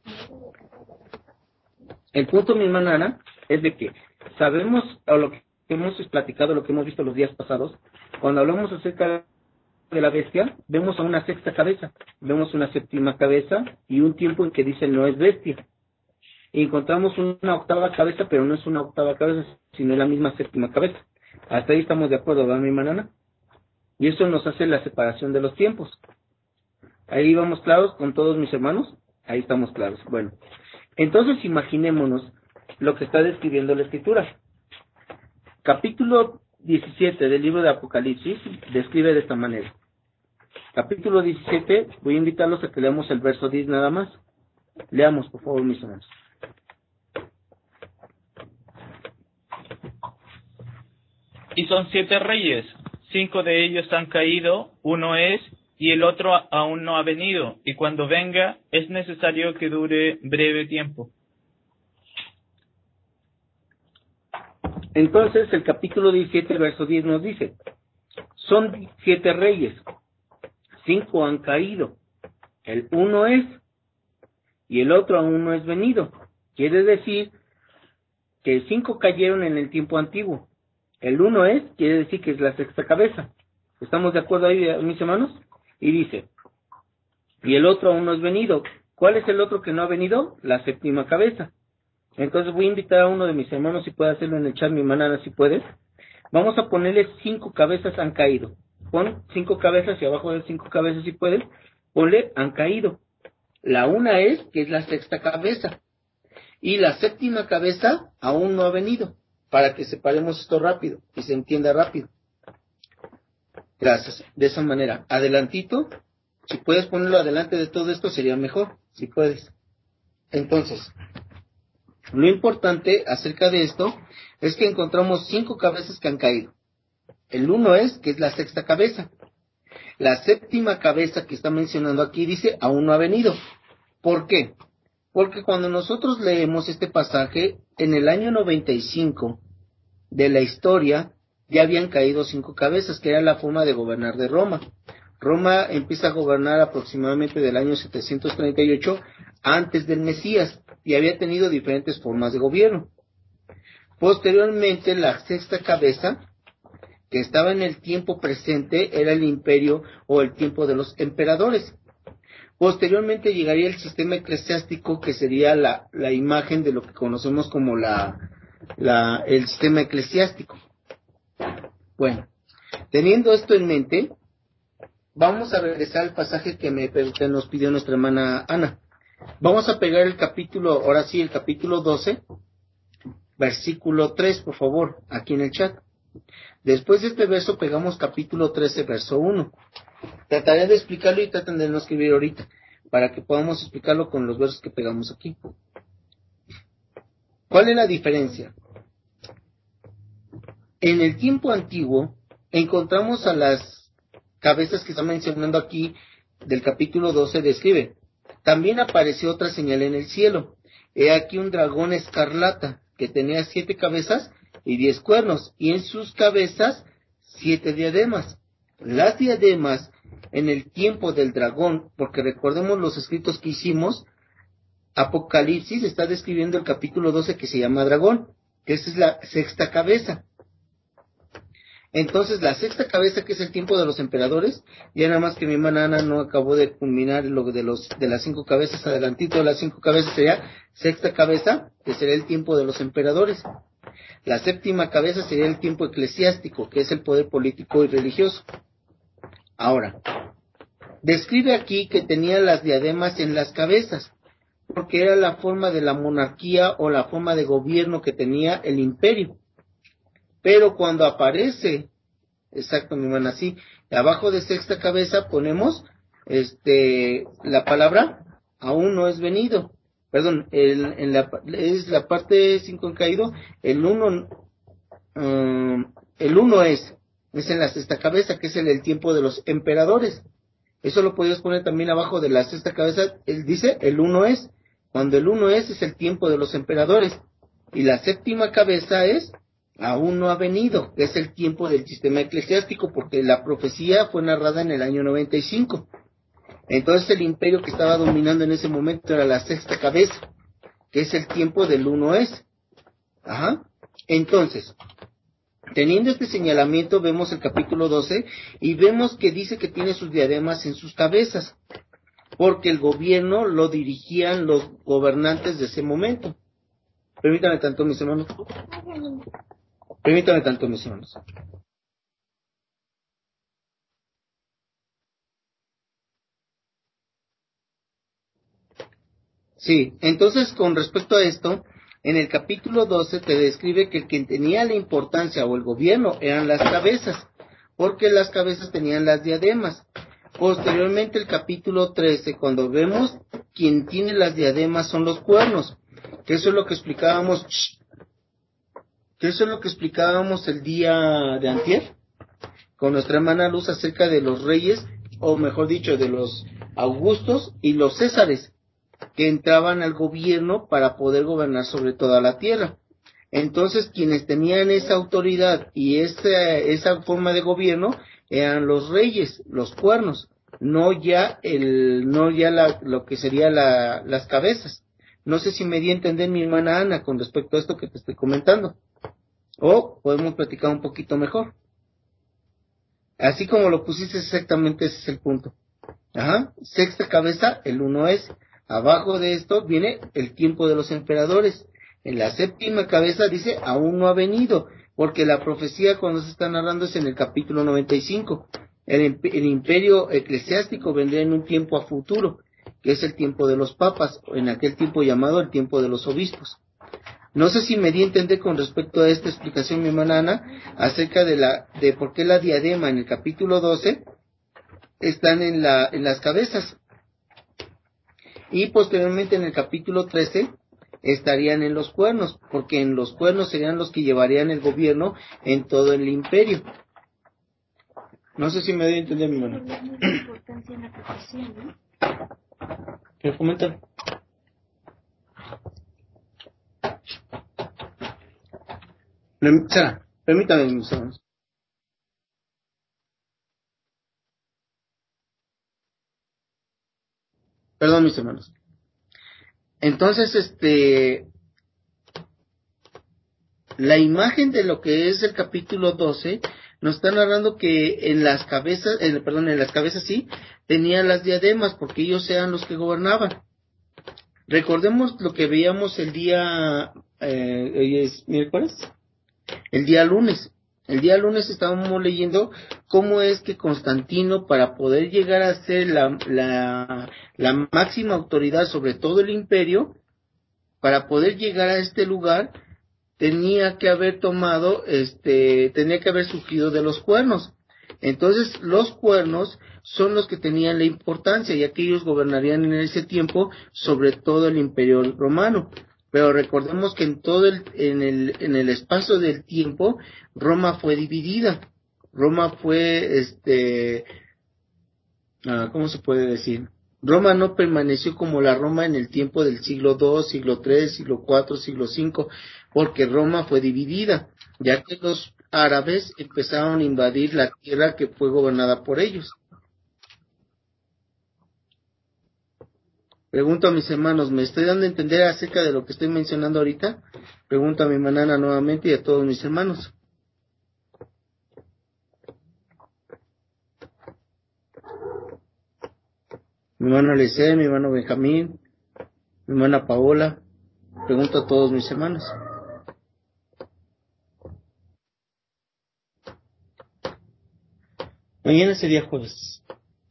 El punto, mi hermana Ana, es de que sabemos, o lo que hemos platicado, lo que hemos visto los días pasados, cuando hablamos acerca de la bestia, vemos a una sexta cabeza, vemos una séptima cabeza y un tiempo en que dice no es bestia. Y encontramos una octava cabeza, pero no es una octava cabeza, sino la misma séptima cabeza. Hasta ahí estamos de acuerdo, ¿verdad, mi hermana Ana? Y eso nos hace la separación de los tiempos. Ahí vamos claros con todos mis hermanos. Ahí estamos claros. Bueno, entonces imaginémonos lo que está describiendo la Escritura. Capítulo diecisiete del libro de Apocalipsis describe de esta manera. Capítulo diecisiete, voy a invitarlos a que leamos el verso diez nada más. Leamos, por favor, mis hermanos. Y son siete reyes, cinco de ellos han caído, uno es, y el otro aún no ha venido, y cuando venga es necesario que dure breve tiempo. Entonces el capítulo diecisiete, verso diez nos dice, son siete reyes, cinco han caído, el uno es, y el otro aún no es venido. Quiere decir que cinco cayeron en el tiempo antiguo. El uno es, quiere decir que es la sexta cabeza. ¿Estamos de acuerdo ahí, mis hermanos? Y dice, y el otro aún no es venido. ¿Cuál es el otro que no ha venido? La séptima cabeza. Entonces voy a invitar a uno de mis hermanos, si puede hacerlo en el chat, mi hermana, si puedes. Vamos a ponerle cinco cabezas han caído. Pon cinco cabezas y abajo de cinco cabezas, si puedes, ponle han caído. La una es, que es la sexta cabeza. Y la séptima cabeza aún no ha venido. Para que separemos esto rápido y se entienda rápido. Gracias. De esa manera, adelantito, si puedes ponerlo adelante de todo esto sería mejor, si puedes. Entonces, lo importante acerca de esto es que encontramos cinco cabezas que han caído. El uno es, que es la sexta cabeza. La séptima cabeza que está mencionando aquí dice, aún no ha venido. ¿Por qué? Porque cuando nosotros leemos este pasaje, en el año noventa y cinco de la historia, ya habían caído cinco cabezas, que era la forma de gobernar de Roma. Roma empieza a gobernar aproximadamente del año setecientos treinta y ocho antes del Mesías, y había tenido diferentes formas de gobierno. Posteriormente, la sexta cabeza, que estaba en el tiempo presente, era el imperio o el tiempo de los emperadores. Posteriormente llegaría el sistema eclesiástico, que sería la, la imagen de lo que conocemos como la, la, el sistema eclesiástico. Bueno, teniendo esto en mente, vamos a regresar al pasaje que, me, que nos pidió nuestra hermana Ana. Vamos a pegar el capítulo, ahora sí, el capítulo doce, versículo tres, por favor, aquí en el chat. Después de este verso pegamos capítulo trece, verso uno. Trataré de explicarlo y traten de no escribir ahorita, para que podamos explicarlo con los versos que pegamos aquí. ¿Cuál es la diferencia? En el tiempo antiguo encontramos a las cabezas que está mencionando aquí del capítulo doce, describe. También apareció otra señal en el cielo. He aquí un dragón escarlata que tenía siete cabezas y diez cuernos, y en sus cabezas siete diademas. Las diademas en el tiempo del dragón, porque recordemos los escritos que hicimos, Apocalipsis está describiendo el capítulo doce que se llama dragón, que esa es la sexta cabeza. Entonces la sexta cabeza, que es el tiempo de los emperadores, ya nada más que mi hermana Ana no acabó de culminar lo de los de las cinco cabezas, adelantito de las cinco cabezas sería sexta cabeza, que sería el tiempo de los emperadores. La séptima cabeza sería el tiempo eclesiástico, que es el poder político y religioso. Ahora, describe aquí que tenía las diademas en las cabezas, porque era la forma de la monarquía o la forma de gobierno que tenía el imperio. Pero cuando aparece, exacto, mi hermana, así, abajo de sexta cabeza ponemos este la palabra aún no es venido. Perdón, el, en la, es la parte cinco en caído, el uno, um, el uno es, es en la sexta cabeza, que es en el tiempo de los emperadores. Eso lo podías poner también abajo de la sexta cabeza, él dice, el uno es, cuando el uno es, es el tiempo de los emperadores. Y la séptima cabeza es, aún no ha venido, que es el tiempo del sistema eclesiástico, porque la profecía fue narrada en el año noventa y cinco. Entonces el imperio que estaba dominando en ese momento era la sexta cabeza, que es el tiempo del uno es. Ajá. Entonces, teniendo este señalamiento, vemos el capítulo doce y vemos que dice que tiene sus diademas en sus cabezas, porque el gobierno lo dirigían los gobernantes de ese momento. Permítame tanto, mis hermanos. Permítame tanto, mis hermanos. Sí, entonces con respecto a esto, en el capítulo doce te describe que quien tenía la importancia o el gobierno eran las cabezas, porque las cabezas tenían las diademas. Posteriormente el capítulo trece, cuando vemos quien tiene las diademas son los cuernos, que eso es lo que explicábamos, que eso es lo que explicábamos el día de antier, con nuestra hermana Luz acerca de los reyes, o mejor dicho, de los Augustos y los Césares, que entraban al gobierno para poder gobernar sobre toda la tierra. Entonces, quienes tenían esa autoridad y esa, esa forma de gobierno eran los reyes, los cuernos, no ya el, no ya la, lo que sería la, las cabezas. No sé si me di a entender mi hermana Ana con respecto a esto que te estoy comentando. O podemos platicar un poquito mejor. Así como lo pusiste exactamente, ese es el punto. Ajá, sexta cabeza, el uno es. Abajo de esto viene el tiempo de los emperadores. En la séptima cabeza dice, aún no ha venido, porque la profecía cuando se está narrando es en el capítulo noventa y cinco. El, el imperio eclesiástico vendrá en un tiempo a futuro, que es el tiempo de los papas, o en aquel tiempo llamado el tiempo de los obispos. No sé si me di a entender con respecto a esta explicación, mi hermana Ana, acerca de la de por qué la diadema en el capítulo doce están en la en las cabezas. Y posteriormente en el capítulo trece estarían en los cuernos, porque en los cuernos serían los que llevarían el gobierno en todo el imperio. No sé si me di a entender, mi hermano. Importancia en la profesión, ¿no? ¿Qué comentan? Sara, permítame, mis hermanos. Perdón, mis hermanos. Entonces, este, la imagen de lo que es el capítulo doce nos está narrando que en las cabezas, en, perdón, en las cabezas sí, tenían las diademas, porque ellos eran los que gobernaban. Recordemos lo que veíamos el día, eh, hoy es miércoles, el día lunes. El día lunes estábamos leyendo cómo es que Constantino, para poder llegar a ser la, la, la máxima autoridad sobre todo el imperio, para poder llegar a este lugar, tenía que haber tomado, este, tenía que haber surgido de los cuernos. Entonces, los cuernos son los que tenían la importancia, ya que ellos gobernarían en ese tiempo sobre todo el imperio romano. Pero recordemos que en todo el, en el, en el espacio del tiempo, Roma fue dividida. Roma fue, este, ah, ¿cómo se puede decir? Roma no permaneció como la Roma en el tiempo del siglo dos, siglo tres, siglo cuatro, siglo cinco, porque Roma fue dividida, ya que los árabes empezaron a invadir la tierra que fue gobernada por ellos. Pregunto a mis hermanos, ¿me estoy dando a entender acerca de lo que estoy mencionando ahorita? Pregunto a mi manana nuevamente y a todos mis hermanos. Mi hermano Lecé, mi hermano Benjamín, mi hermana Paola. Pregunto a todos mis hermanos. Mañana sería jueves.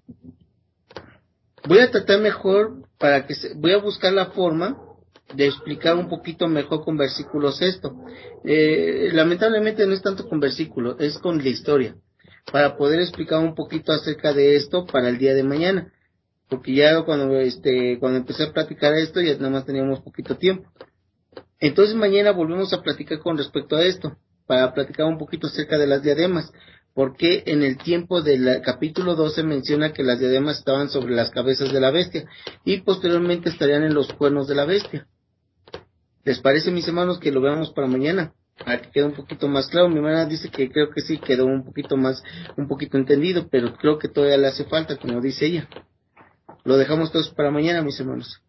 Voy a tratar mejor para que se, voy a buscar la forma de explicar un poquito mejor con versículos esto. Eh, lamentablemente no es tanto con versículos, es con la historia, para poder explicar un poquito acerca de esto para el día de mañana, porque ya cuando este cuando empecé a platicar esto ya nada más teníamos poquito tiempo. Entonces mañana volvemos a platicar con respecto a esto, para platicar un poquito acerca de las diademas, porque en el tiempo del capítulo doce menciona que las diademas estaban sobre las cabezas de la bestia y posteriormente estarían en los cuernos de la bestia. ¿Les parece, mis hermanos, que lo veamos para mañana? Para que quede un poquito más claro. Mi hermana dice que creo que sí quedó un poquito más, un poquito entendido, pero creo que todavía le hace falta, como dice ella. Lo dejamos todos para mañana, mis hermanos.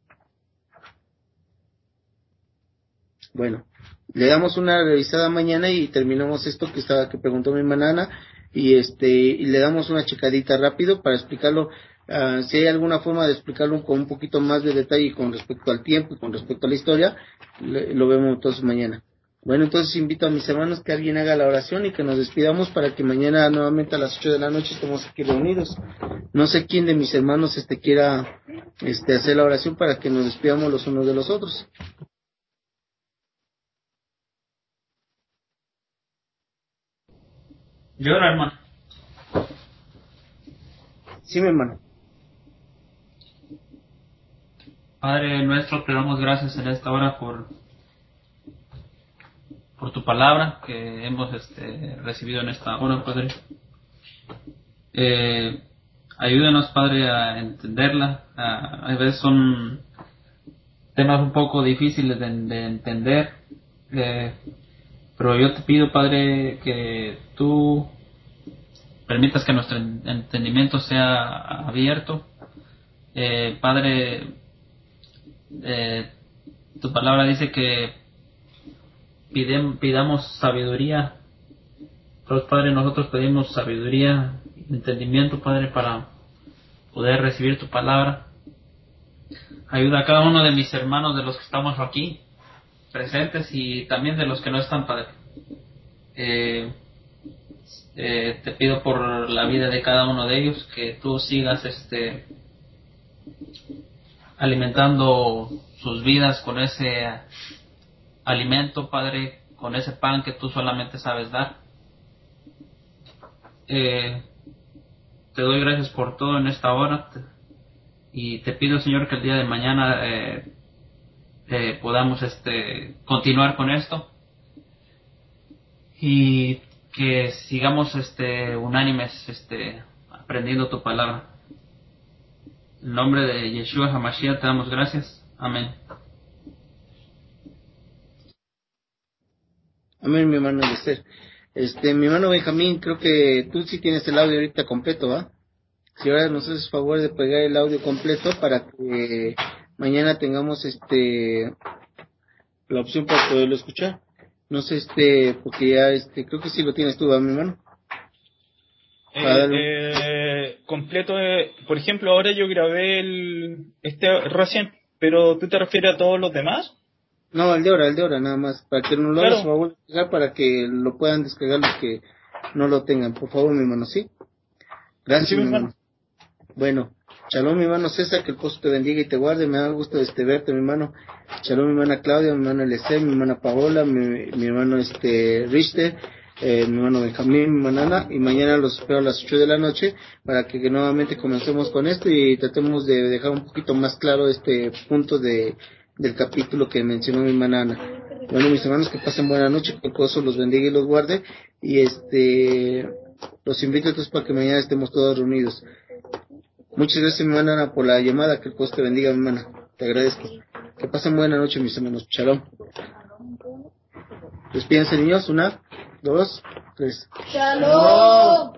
Bueno, le damos una revisada mañana y terminamos esto que estaba que preguntó mi hermana Ana, y este y le damos una checadita rápido para explicarlo. Uh, si hay alguna forma de explicarlo con un poquito más de detalle con respecto al tiempo y con respecto a la historia, le, lo vemos todos mañana. Bueno, entonces invito a mis hermanos que alguien haga la oración y que nos despidamos para que mañana nuevamente a las ocho de la noche estemos aquí reunidos. No sé quién de mis hermanos este quiera este hacer la oración para que nos despidamos los unos de los otros. Yo oro, hermano. Sí, mi hermano. Padre nuestro, te damos gracias en esta hora por por tu palabra que hemos este, recibido en esta hora, Padre. Eh, ayúdanos, Padre, a entenderla. A, a veces son temas un poco difíciles de, de entender, eh, pero yo te pido, Padre, que tú permitas que nuestro entendimiento sea abierto. Eh, Padre, eh, tu palabra dice que pidem, pidamos sabiduría. Entonces, Padre, nosotros pedimos sabiduría, entendimiento, Padre, para poder recibir tu palabra. Ayuda a cada uno de mis hermanos, de los que estamos aquí presentes y también de los que no están, Padre. Eh, eh, te pido por la vida de cada uno de ellos que tú sigas este alimentando sus vidas con ese alimento, Padre, con ese pan que tú solamente sabes dar. Eh, te doy gracias por todo en esta hora y te pido, Señor, que el día de mañana eh, eh, podamos este continuar con esto y que sigamos este unánimes este aprendiendo tu palabra. En nombre de Yeshua HaMashiach te damos gracias. Amén. Amén, mi hermano Esther. Este, mi hermano Benjamín, creo que tú sí tienes el audio ahorita completo, ¿va? Si ahora nos haces favor de pegar el audio completo para que mañana tengamos este la opción para poderlo escuchar. No sé, este, porque ya, este, creo que sí lo tienes tú, ¿va, mi hermano? Eh, eh, completo, eh, por ejemplo, ahora yo grabé el este recién, pero ¿tú te refieres a todos los demás? No, el de ahora, el de ahora, nada más, para que nos lo hagas Claro. favor de descargar, para que lo puedan descargar los que no lo tengan, por favor, mi hermano, ¿sí? Gracias, Sí, mi mi hermano. hermano. Bueno, shalom, mi hermano César, que el pozo te bendiga y te guarde, me da gusto este verte, mi hermano. Shalom, mi hermana Claudia, mi hermano Eliezer, mi hermana Paola, mi, mi hermano este Richter, eh, mi hermano Benjamín, mi hermana Ana, y mañana los espero a las ocho de la noche para que, que nuevamente comencemos con esto y tratemos de dejar un poquito más claro este punto de del capítulo que mencionó mi hermana Ana. Bueno, mis hermanos, que pasen buena noche, que el pozo los bendiga y los guarde, y este los invito entonces para que mañana estemos todos reunidos. Muchas gracias, mi hermana Ana, por la llamada. Que el Dios te bendiga, mi hermana. Te agradezco. Que pasen buena noche, mis hermanos. Shalom. Despídense, niños. Una, dos, tres. Shalom.